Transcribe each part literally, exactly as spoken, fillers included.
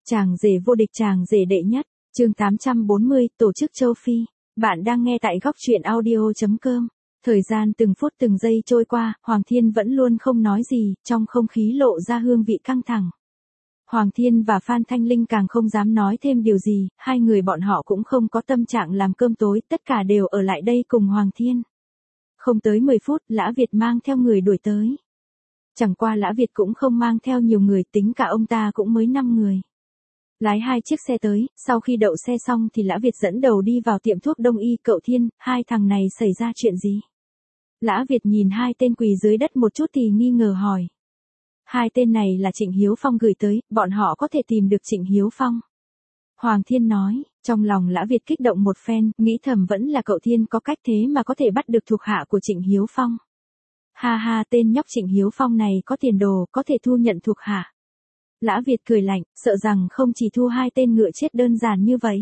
Chàng rể vô địch, chàng rể đệ nhất, chương tám trăm bốn mươi, tổ chức châu Phi. Bạn đang nghe tại góc truyện audio chấm com. Thời gian từng phút từng giây trôi qua, Hoàng Thiên vẫn luôn không nói gì, trong không khí lộ ra hương vị căng thẳng. Hoàng Thiên và Phan Thanh Linh càng không dám nói thêm điều gì, hai người bọn họ cũng không có tâm trạng làm cơm tối, tất cả đều ở lại đây cùng Hoàng Thiên. Không tới mười phút, Lã Việt mang theo người đuổi tới. Chẳng qua Lã Việt cũng không mang theo nhiều người, tính cả ông ta cũng mới năm người. Lái hai chiếc xe tới, sau khi đậu xe xong thì Lã Việt dẫn đầu đi vào tiệm thuốc đông y. Cậu Thiên, hai thằng này xảy ra chuyện gì? Lã Việt nhìn hai tên quỳ dưới đất một chút thì nghi ngờ hỏi. Hai tên này là Trịnh Hiếu Phong gửi tới, bọn họ có thể tìm được Trịnh Hiếu Phong. Hoàng Thiên nói, trong lòng Lã Việt kích động một phen, nghĩ thầm vẫn là cậu Thiên có cách thế mà có thể bắt được thuộc hạ của Trịnh Hiếu Phong. Ha ha, tên nhóc Trịnh Hiếu Phong này có tiền đồ, có thể thu nhận thuộc hạ. Lã Việt cười lạnh, sợ rằng không chỉ thu hai tên ngựa chết đơn giản như vậy.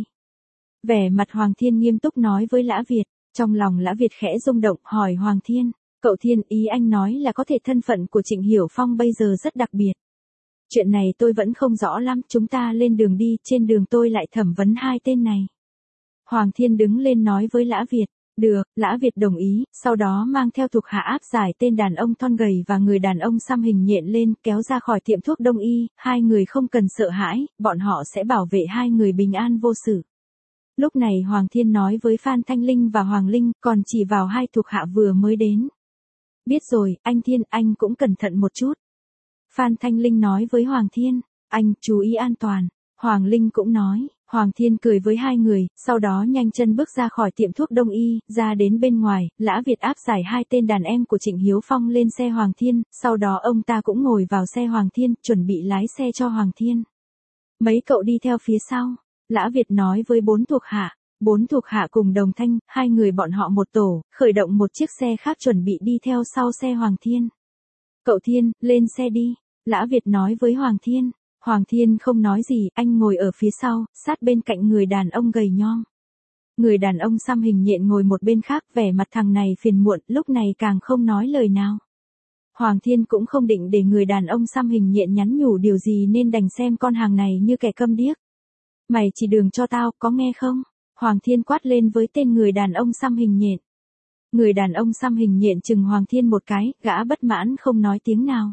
Vẻ mặt Hoàng Thiên nghiêm túc nói với Lã Việt, trong lòng Lã Việt khẽ rung động, hỏi Hoàng Thiên, cậu Thiên, ý anh nói là có thể thân phận của Trịnh Hiếu Phong bây giờ rất đặc biệt. Chuyện này tôi vẫn không rõ lắm, chúng ta lên đường đi, trên đường tôi lại thẩm vấn hai tên này. Hoàng Thiên đứng lên nói với Lã Việt. Được, Lã Việt đồng ý, sau đó mang theo thuộc hạ áp giải tên đàn ông thon gầy và người đàn ông xăm hình nhện lên, kéo ra khỏi tiệm thuốc đông y. Hai người không cần sợ hãi, bọn họ sẽ bảo vệ hai người bình an vô sự. Lúc này Hoàng Thiên nói với Phan Thanh Linh và Hoàng Linh, còn chỉ vào hai thuộc hạ vừa mới đến. Biết rồi, anh Thiên, anh cũng cẩn thận một chút. Phan Thanh Linh nói với Hoàng Thiên, anh chú ý an toàn. Hoàng Linh cũng nói. Hoàng Thiên cười với hai người, sau đó nhanh chân bước ra khỏi tiệm thuốc đông y, ra đến bên ngoài. Lã Việt áp giải hai tên đàn em của Trịnh Hiếu Phong lên xe Hoàng Thiên, sau đó ông ta cũng ngồi vào xe Hoàng Thiên, chuẩn bị lái xe cho Hoàng Thiên. Mấy cậu đi theo phía sau, Lã Việt nói với bốn thuộc hạ. Bốn thuộc hạ cùng Đồng Thanh, hai người bọn họ một tổ, khởi động một chiếc xe khác chuẩn bị đi theo sau xe Hoàng Thiên. Cậu Thiên, lên xe đi, Lã Việt nói với Hoàng Thiên. Hoàng Thiên không nói gì, anh ngồi ở phía sau, sát bên cạnh người đàn ông gầy nhom. Người đàn ông xăm hình nhện ngồi một bên khác, vẻ mặt thằng này phiền muộn, lúc này càng không nói lời nào. Hoàng Thiên cũng không định để người đàn ông xăm hình nhện nhắn nhủ điều gì nên đành xem con hàng này như kẻ câm điếc. Mày chỉ đường cho tao, có nghe không? Hoàng Thiên quát lên với tên người đàn ông xăm hình nhện. Người đàn ông xăm hình nhện chừng Hoàng Thiên một cái, gã bất mãn không nói tiếng nào.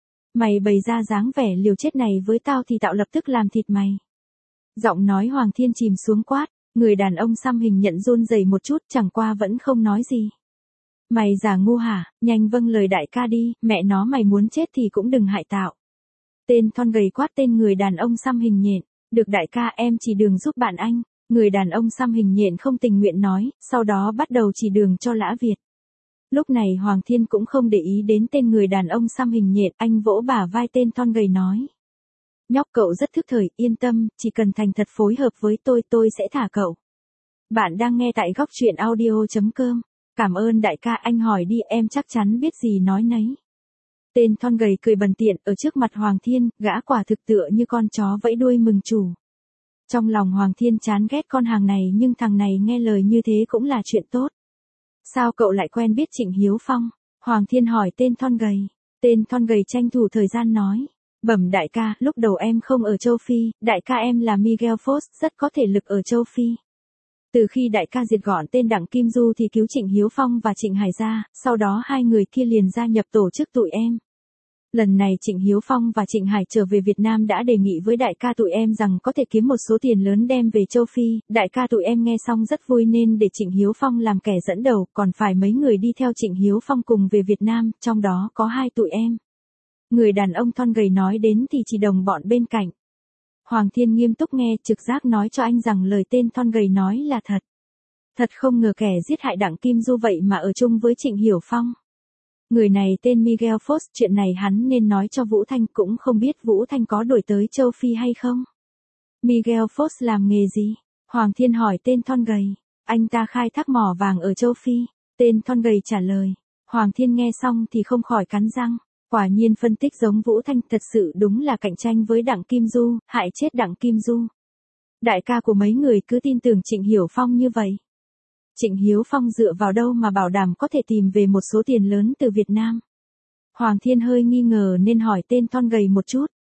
Mày bày ra dáng vẻ liều chết này với tao thì tao lập tức làm thịt mày. Giọng nói Hoàng Thiên chìm xuống quát, người đàn ông xăm hình nhận run rẩy một chút, chẳng qua vẫn không nói gì. Mày giả ngu hả, nhanh vâng lời đại ca đi, mẹ nó mày muốn chết thì cũng đừng hại tạo. Tên thon gầy quát tên người đàn ông xăm hình nhện, được đại ca em chỉ đường giúp bạn anh. Người đàn ông xăm hình nhện không tình nguyện nói, sau đó bắt đầu chỉ đường cho Lã Việt. Lúc này Hoàng Thiên cũng không để ý đến tên người đàn ông xăm hình nhện, anh vỗ bả vai tên thon gầy nói. Nhóc cậu rất thức thời, yên tâm, chỉ cần thành thật phối hợp với tôi tôi sẽ thả cậu. Bạn đang nghe tại góc truyện audio chấm com. Cảm ơn đại ca, anh hỏi đi, em chắc chắn biết gì nói nấy. Tên thon gầy cười bần tiện, ở trước mặt Hoàng Thiên, gã quả thực tựa như con chó vẫy đuôi mừng chủ. Trong lòng Hoàng Thiên chán ghét con hàng này nhưng thằng này nghe lời như thế cũng là chuyện tốt. Sao cậu lại quen biết Trịnh Hiếu Phong? Hoàng Thiên hỏi tên thon gầy. Tên thon gầy tranh thủ thời gian nói. Bẩm đại ca, lúc đầu em không ở châu Phi, đại ca em là Miguel Fox, rất có thể lực ở châu Phi. Từ khi đại ca diệt gọn tên Đặng Kim Du thì cứu Trịnh Hiếu Phong và Trịnh Hải ra, sau đó hai người kia liền gia nhập tổ chức tụi em. Lần này Trịnh Hiếu Phong và Trịnh Hải trở về Việt Nam đã đề nghị với đại ca tụi em rằng có thể kiếm một số tiền lớn đem về châu Phi, đại ca tụi em nghe xong rất vui nên để Trịnh Hiếu Phong làm kẻ dẫn đầu, còn phải mấy người đi theo Trịnh Hiếu Phong cùng về Việt Nam, trong đó có hai tụi em. Người đàn ông thon gầy nói đến thì chỉ đồng bọn bên cạnh. Hoàng Thiên nghiêm túc nghe, trực giác nói cho anh rằng lời tên thon gầy nói là thật. Thật không ngờ kẻ giết hại Đặng Kim Du vậy mà ở chung với Trịnh Hiếu Phong. Người này tên Miguel Fox, chuyện này hắn nên nói cho Vũ Thanh, cũng không biết Vũ Thanh có đổi tới châu Phi hay không. Miguel Fox làm nghề gì? Hoàng Thiên hỏi tên thon gầy. Anh ta khai thác mỏ vàng ở châu Phi. Tên thon gầy trả lời. Hoàng Thiên nghe xong thì không khỏi cắn răng. Quả nhiên phân tích giống Vũ Thanh, thật sự đúng là cạnh tranh với Đặng Kim Du, hại chết Đặng Kim Du. Đại ca của mấy người cứ tin tưởng Trịnh Hiếu Phong như vậy. Trịnh Hiếu Phong dựa vào đâu mà bảo đảm có thể tìm về một số tiền lớn từ Việt Nam? Hoàng Thiên hơi nghi ngờ nên hỏi tên thon gầy một chút.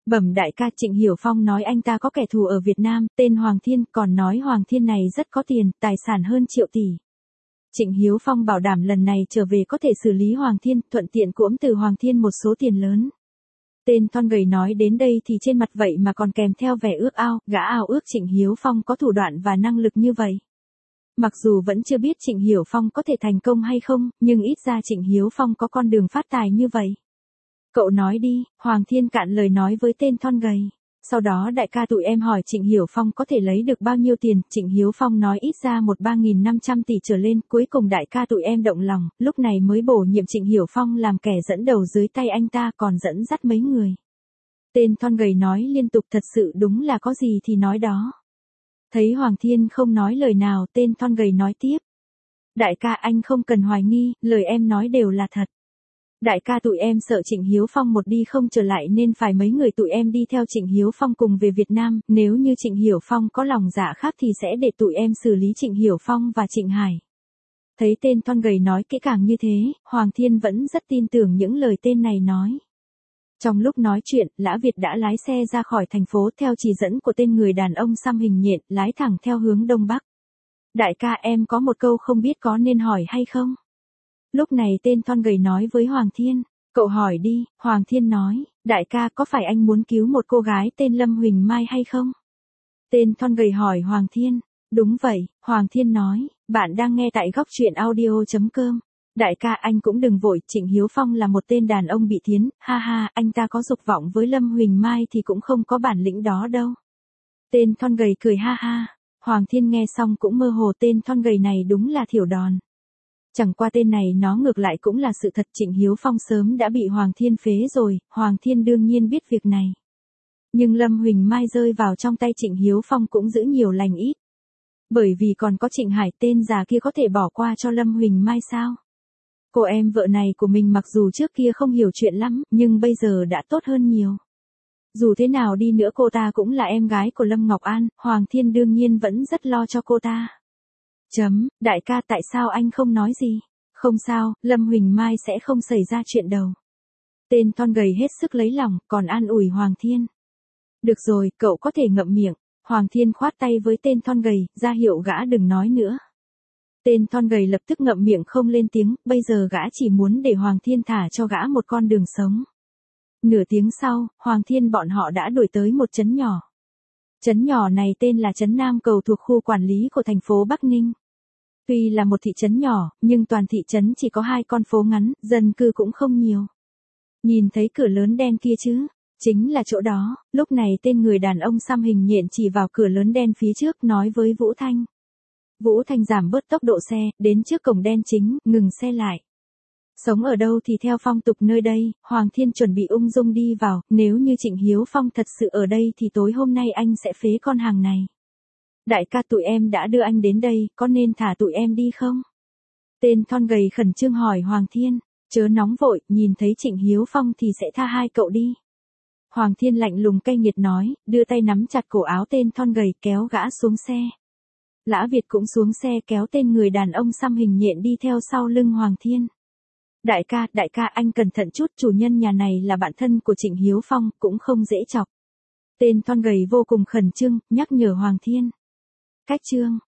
Bẩm đại ca, Trịnh Hiểu Phong nói anh ta có kẻ thù ở Việt Nam, tên Hoàng Thiên, còn nói Hoàng Thiên này rất có tiền, tài sản hơn triệu tỷ. Trịnh Hiếu Phong bảo đảm lần này trở về có thể xử lý Hoàng Thiên, thuận tiện cưỡng từ Hoàng Thiên một số tiền lớn. Tên thon gầy nói đến đây thì trên mặt vậy mà còn kèm theo vẻ ước ao, gã ao ước Trịnh Hiếu Phong có thủ đoạn và năng lực như vậy. Mặc dù vẫn chưa biết Trịnh Hiểu Phong có thể thành công hay không, nhưng ít ra Trịnh Hiếu Phong có con đường phát tài như vậy. Cậu nói đi, Hoàng Thiên cạn lời nói với tên thon gầy. Sau đó đại ca tụi em hỏi Trịnh Hiểu Phong có thể lấy được bao nhiêu tiền, Trịnh Hiếu Phong nói ít ra một ba nghìn năm trăm tỷ trở lên, cuối cùng đại ca tụi em động lòng, lúc này mới bổ nhiệm Trịnh Hiểu Phong làm kẻ dẫn đầu dưới tay anh ta, còn dẫn dắt mấy người. Tên thon gầy nói liên tục, thật sự đúng là có gì thì nói đó. Thấy Hoàng Thiên không nói lời nào, tên thon gầy nói tiếp. Đại ca anh không cần hoài nghi, lời em nói đều là thật. Đại ca tụi em sợ Trịnh Hiếu Phong một đi không trở lại nên phải mấy người tụi em đi theo Trịnh Hiếu Phong cùng về Việt Nam, nếu như Trịnh Hiểu Phong có lòng dạ khác thì sẽ để tụi em xử lý Trịnh Hiểu Phong và Trịnh Hải. Thấy tên thon gầy nói kỹ càng như thế, Hoàng Thiên vẫn rất tin tưởng những lời tên này nói. Trong lúc nói chuyện, Lã Việt đã lái xe ra khỏi thành phố theo chỉ dẫn của tên người đàn ông xăm hình nhện, lái thẳng theo hướng đông bắc. Đại ca em có một câu không biết có nên hỏi hay không? Lúc này tên thon gầy nói với Hoàng Thiên, cậu hỏi đi. Hoàng Thiên nói, đại ca có phải anh muốn cứu một cô gái tên Lâm Huỳnh Mai hay không? Tên thon gầy hỏi Hoàng Thiên, đúng vậy, Hoàng Thiên nói, bạn đang nghe tại góc truyện audio chấm com. Đại ca anh cũng đừng vội, Trịnh Hiếu Phong là một tên đàn ông bị thiến, ha ha, anh ta có dục vọng với Lâm Huỳnh Mai thì cũng không có bản lĩnh đó đâu. Tên thon gầy cười ha ha, Hoàng Thiên nghe xong cũng mơ hồ, tên thon gầy này đúng là thiểu đòn. Chẳng qua tên này nó ngược lại cũng là sự thật, Trịnh Hiếu Phong sớm đã bị Hoàng Thiên phế rồi, Hoàng Thiên đương nhiên biết việc này. Nhưng Lâm Huỳnh Mai rơi vào trong tay Trịnh Hiếu Phong cũng giữ nhiều lành ít. Bởi vì còn có Trịnh Hải, tên già kia có thể bỏ qua cho Lâm Huỳnh Mai sao? Cô em vợ này của mình mặc dù trước kia không hiểu chuyện lắm, nhưng bây giờ đã tốt hơn nhiều. Dù thế nào đi nữa cô ta cũng là em gái của Lâm Ngọc An, Hoàng Thiên đương nhiên vẫn rất lo cho cô ta. Chấm, đại ca tại sao anh không nói gì? Không sao, Lâm Huỳnh Mai sẽ không xảy ra chuyện đâu. Tên thon gầy hết sức lấy lòng, còn an ủi Hoàng Thiên. Được rồi, cậu có thể ngậm miệng. Hoàng Thiên khoát tay với tên thon gầy, ra hiệu gã đừng nói nữa. Tên thon gầy lập tức ngậm miệng không lên tiếng, bây giờ gã chỉ muốn để Hoàng Thiên thả cho gã một con đường sống. Nửa tiếng sau, Hoàng Thiên bọn họ đã đuổi tới một trấn nhỏ. Trấn nhỏ này tên là trấn Nam Cầu thuộc khu quản lý của thành phố Bắc Ninh. Tuy là một thị trấn nhỏ, nhưng toàn thị trấn chỉ có hai con phố ngắn, dân cư cũng không nhiều. Nhìn thấy cửa lớn đen kia chứ? Chính là chỗ đó. Lúc này tên người đàn ông xăm hình nhện chỉ vào cửa lớn đen phía trước nói với Vũ Thanh. Vũ Thanh giảm bớt tốc độ xe, đến trước cổng đen chính, ngừng xe lại. Sống ở đâu thì theo phong tục nơi đây, Hoàng Thiên chuẩn bị ung dung đi vào, nếu như Trịnh Hiếu Phong thật sự ở đây thì tối hôm nay anh sẽ phế con hàng này. Đại ca tụi em đã đưa anh đến đây, có nên thả tụi em đi không? Tên thon gầy khẩn trương hỏi Hoàng Thiên, chớ nóng vội, nhìn thấy Trịnh Hiếu Phong thì sẽ tha hai cậu đi. Hoàng Thiên lạnh lùng cay nghiệt nói, đưa tay nắm chặt cổ áo tên thon gầy kéo gã xuống xe. Lã Việt cũng xuống xe kéo tên người đàn ông xăm hình nhện đi theo sau lưng Hoàng Thiên. Đại ca, đại ca anh cẩn thận chút, chủ nhân nhà này là bạn thân của Trịnh Hiếu Phong, cũng không dễ chọc. Tên thon gầy vô cùng khẩn trương, nhắc nhở Hoàng Thiên. Cách chương